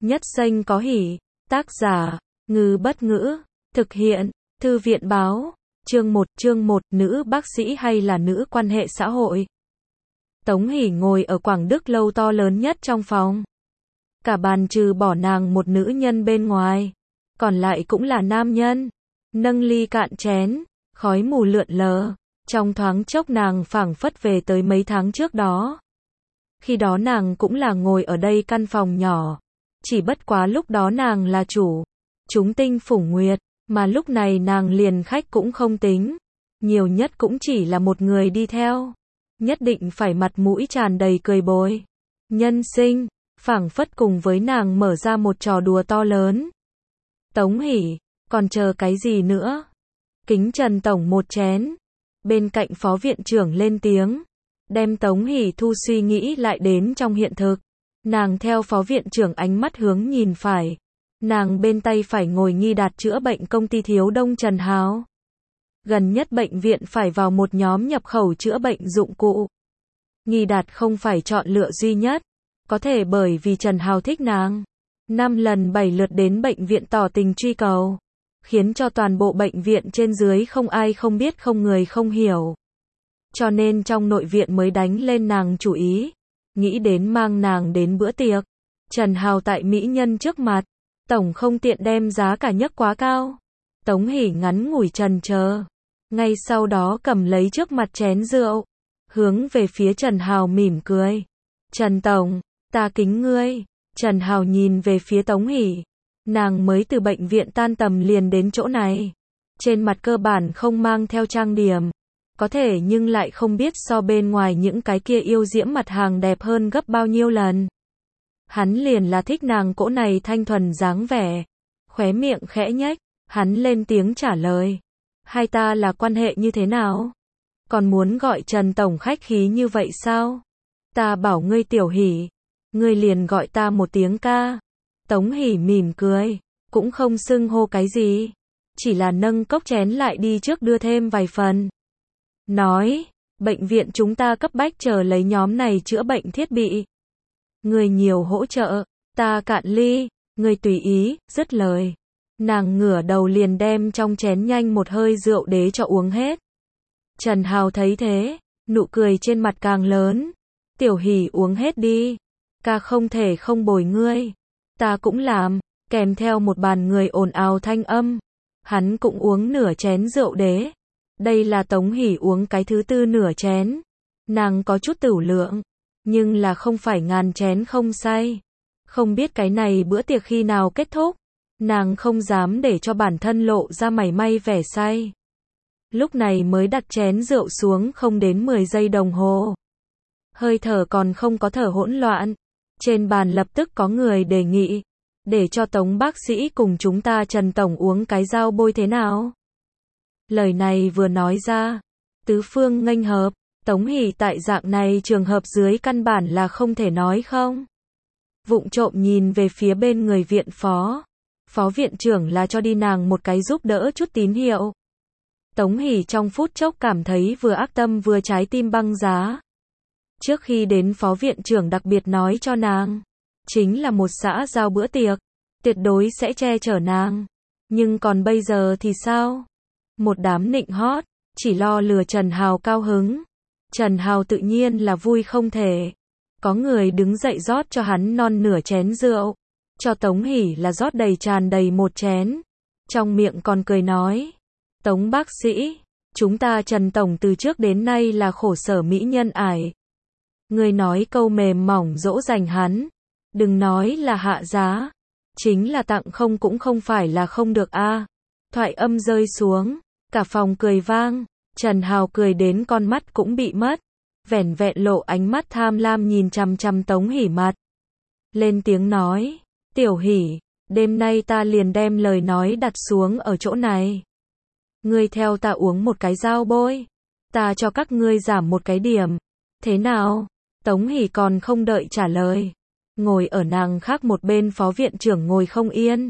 Nhất xanh có hỉ. Tác giả, Ngư Bất Ngữ. Thực hiện, Thư viện Báo. Chương 1, nữ bác sĩ hay là nữ quan hệ xã hội. Tống Hỷ ngồi ở quảng đức lâu to lớn nhất trong phòng. Cả bàn trừ bỏ nàng một nữ nhân bên ngoài, còn lại cũng là nam nhân. Nâng ly cạn chén, khói mù lượn lờ. Trong thoáng chốc nàng phảng phất về tới mấy tháng trước đó. Khi đó nàng cũng là ngồi ở đây căn phòng nhỏ. Chỉ bất quá lúc đó nàng là chủ. Chúng tinh phủng nguyệt. Mà lúc này nàng liền khách cũng không tính. Nhiều nhất cũng chỉ là một người đi theo. Nhất định phải mặt mũi tràn đầy cười bồi. Nhân sinh, phảng phất cùng với nàng mở ra một trò đùa to lớn. Tống Hỷ, còn chờ cái gì nữa? Kính Trần Tổng một chén. Bên cạnh phó viện trưởng lên tiếng. Đem Tống Hỷ thu suy nghĩ lại đến trong hiện thực. Nàng theo phó viện trưởng ánh mắt hướng nhìn phải. Nàng bên tay phải ngồi Nghi Đạt chữa bệnh công ty Thiếu Đông Trần Hào. Gần nhất bệnh viện phải vào một nhóm nhập khẩu chữa bệnh dụng cụ. Nghi Đạt không phải chọn lựa duy nhất. Có thể bởi vì Trần Hào thích nàng. 5 lần 7 lượt đến bệnh viện tỏ tình truy cầu. Khiến cho toàn bộ bệnh viện trên dưới không ai không biết không người không hiểu. Cho nên trong nội viện mới đánh lên nàng chủ ý. Nghĩ đến mang nàng đến bữa tiệc. Trần Hào tại mỹ nhân trước mặt. Tổng không tiện đem giá cả nhấc quá cao. Tống Hỷ ngắn ngủi chần chờ. Ngay sau đó cầm lấy trước mặt chén rượu. Hướng về phía Trần Hào mỉm cười. Trần Tổng, ta kính ngươi. Trần Hào nhìn về phía Tống Hỷ. Nàng mới từ bệnh viện tan tầm liền đến chỗ này. Trên mặt cơ bản không mang theo trang điểm. Có thể nhưng lại không biết so bên ngoài những cái kia yêu diễm mặt hàng đẹp hơn gấp bao nhiêu lần. Hắn liền là thích nàng cỗ này thanh thuần dáng vẻ. Khóe miệng khẽ nhếch, hắn lên tiếng trả lời. Hai ta là quan hệ như thế nào? Còn muốn gọi Trần Tổng khách khí như vậy sao? Ta bảo ngươi Tiểu Hỷ. Ngươi liền gọi ta một tiếng ca. Tống Hỷ mỉm cười. Cũng không xưng hô cái gì. Chỉ là nâng cốc chén lại đi trước đưa thêm vài phần. Nói, bệnh viện chúng ta cấp bách chờ lấy nhóm này chữa bệnh thiết bị. Người nhiều hỗ trợ, ta cạn ly, người tùy ý, dứt lời. Nàng ngửa đầu liền đem trong chén nhanh một hơi rượu đế cho uống hết. Trần Hào thấy thế, nụ cười trên mặt càng lớn. Tiểu Hỷ uống hết đi, ca không thể không bồi ngươi. Ta cũng làm, kèm theo một bàn người ồn ào thanh âm. Hắn cũng uống nửa chén rượu đế. Đây là Tống Hỷ uống cái thứ tư nửa chén. Nàng có chút tửu lượng. Nhưng là không phải ngàn chén không say. Không biết cái này bữa tiệc khi nào kết thúc. Nàng không dám để cho bản thân lộ ra mảy may vẻ say. Lúc này mới đặt chén rượu xuống không đến 10 giây đồng hồ. Hơi thở còn không có thở hỗn loạn. Trên bàn lập tức có người đề nghị. Để cho Tống bác sĩ cùng chúng ta Trần Tổng uống cái dao bôi thế nào? Lời này vừa nói ra. Tứ phương nghênh hợp. Tống Hỷ tại dạng này trường hợp dưới căn bản là không thể nói không. Vụng trộm nhìn về phía bên người viện phó. Phó viện trưởng là cho đi nàng một cái giúp đỡ chút tín hiệu. Tống Hỷ trong phút chốc cảm thấy vừa ác tâm vừa trái tim băng giá. Trước khi đến phó viện trưởng đặc biệt nói cho nàng. Chính là một xã giao bữa tiệc. Tuyệt đối sẽ che chở nàng. Nhưng còn bây giờ thì sao? Một đám nịnh hót. Chỉ lo lừa Trần Hào cao hứng. Trần Hào tự nhiên là vui không thể. Có người đứng dậy rót cho hắn non nửa chén rượu. Cho Tống Hỷ là rót đầy tràn đầy một chén. Trong miệng còn cười nói. Tống bác sĩ, chúng ta Trần Tổng từ trước đến nay là khổ sở mỹ nhân ải. Người nói câu mềm mỏng dỗ dành hắn. Đừng nói là hạ giá. Chính là tặng không cũng không phải là không được a. Thoại âm rơi xuống. Cả phòng cười vang. Trần Hào cười đến con mắt cũng bị mất. Vẻn vẹn lộ ánh mắt tham lam nhìn chằm chằm Tống Hỷ mặt. Lên tiếng nói. Tiểu Hỷ, đêm nay ta liền đem lời nói đặt xuống ở chỗ này. Ngươi theo ta uống một cái dao bôi. Ta cho các ngươi giảm một cái điểm. Thế nào? Tống Hỷ còn không đợi trả lời. Ngồi ở nàng khác một bên phó viện trưởng ngồi không yên.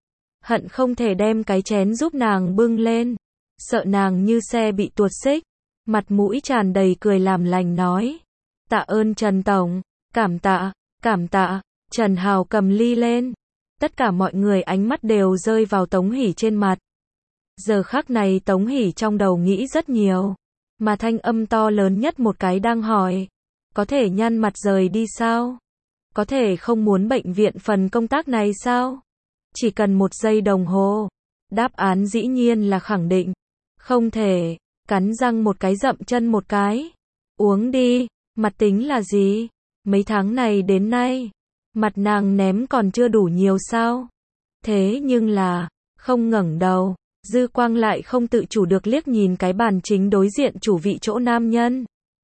Hận không thể đem cái chén giúp nàng bưng lên. Sợ nàng như xe bị tuột xích. Mặt mũi tràn đầy cười làm lành nói. Tạ ơn Trần Tổng. Cảm tạ, cảm tạ. Trần Hào cầm ly lên. Tất cả mọi người ánh mắt đều rơi vào Tống Hỷ trên mặt. Giờ khắc này Tống Hỷ trong đầu nghĩ rất nhiều. Mà thanh âm to lớn nhất một cái đang hỏi. Có thể nhăn mặt rời đi sao? Có thể không muốn bệnh viện phần công tác này sao? Chỉ cần 1 giây đồng hồ. Đáp án dĩ nhiên là khẳng định. Không thể. Cắn răng một cái dậm chân một cái. Uống đi. Mặt tính là gì? Mấy tháng này đến nay. Mặt nàng ném còn chưa đủ nhiều sao? Thế nhưng là. Không ngẩng đầu. Dư quang lại không tự chủ được liếc nhìn cái bàn chính đối diện chủ vị chỗ nam nhân.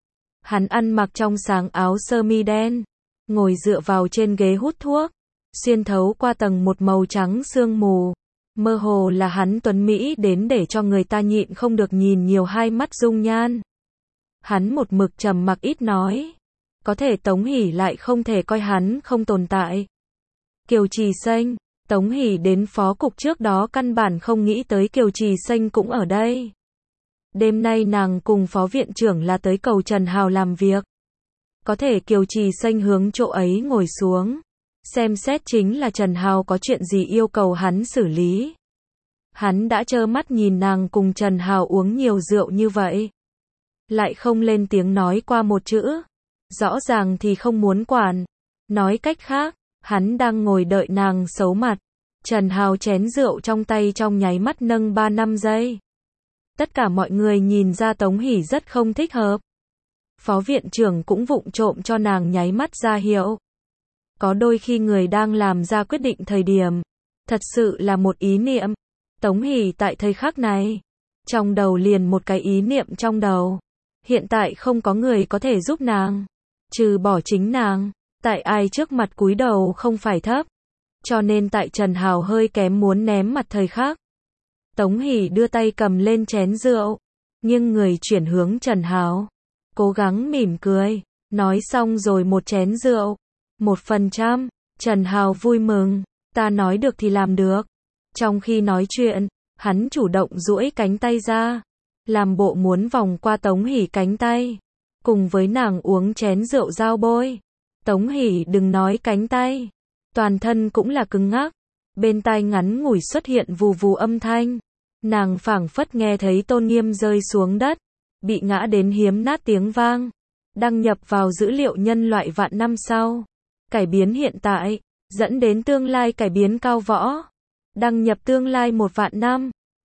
Hắn ăn mặc trong sáng áo sơ mi đen. Ngồi dựa vào trên ghế hút thuốc. Xuyên thấu qua tầng một màu trắng sương mù. Mơ hồ là hắn tuấn Mỹ đến để cho người ta nhịn không được nhìn nhiều hai mắt dung nhan. Hắn một mực trầm mặc ít nói. Có thể Tống Hỷ lại không thể coi hắn không tồn tại. Kiều Trì Xanh. Tống Hỷ đến phó cục trước đó căn bản không nghĩ tới Kiều Trì Xanh cũng ở đây. Đêm nay nàng cùng phó viện trưởng là tới cầu Trần Hào làm việc. Có thể Kiều Trì Xanh hướng chỗ ấy ngồi xuống. Xem xét chính là Trần Hào có chuyện gì yêu cầu hắn xử lý. Hắn đã trơ mắt nhìn nàng cùng Trần Hào uống nhiều rượu như vậy. Lại không lên tiếng nói qua một chữ. Rõ ràng thì không muốn quản. Nói cách khác, hắn đang ngồi đợi nàng xấu mặt. Trần Hào chén rượu trong tay trong nháy mắt nâng 3-5 giây. Tất cả mọi người nhìn ra Tống Hỷ rất không thích hợp. Phó viện trưởng cũng vụng trộm cho nàng nháy mắt ra hiệu. Có đôi khi người đang làm ra quyết định thời điểm, thật sự là một ý niệm. Tống Hỷ tại thời khắc này, trong đầu liền một cái ý niệm trong đầu. Hiện tại không có người có thể giúp nàng, trừ bỏ chính nàng. Tại ai trước mặt cúi đầu không phải thấp. Cho nên tại Trần Hào hơi kém muốn ném mặt thời khắc. Tống Hỷ đưa tay cầm lên chén rượu, nhưng người chuyển hướng Trần Hào. Cố gắng mỉm cười, nói xong rồi một chén rượu. 1%, Trần Hào vui mừng, ta nói được thì làm được. Trong khi nói chuyện, hắn chủ động duỗi cánh tay ra, làm bộ muốn vòng qua Tống Hỷ cánh tay, cùng với nàng uống chén rượu giao bôi. Tống Hỷ đừng nói cánh tay, toàn thân cũng là cứng ngắc, bên tai ngắn ngủi xuất hiện vù vù âm thanh. Nàng phảng phất nghe thấy tôn nghiêm rơi xuống đất, bị ngã đến hiếm nát tiếng vang, đăng nhập vào dữ liệu nhân loại vạn năm sau. Cải biến hiện tại, dẫn đến tương lai cải biến cao võ. Đăng nhập tương lai 1 vạn năm.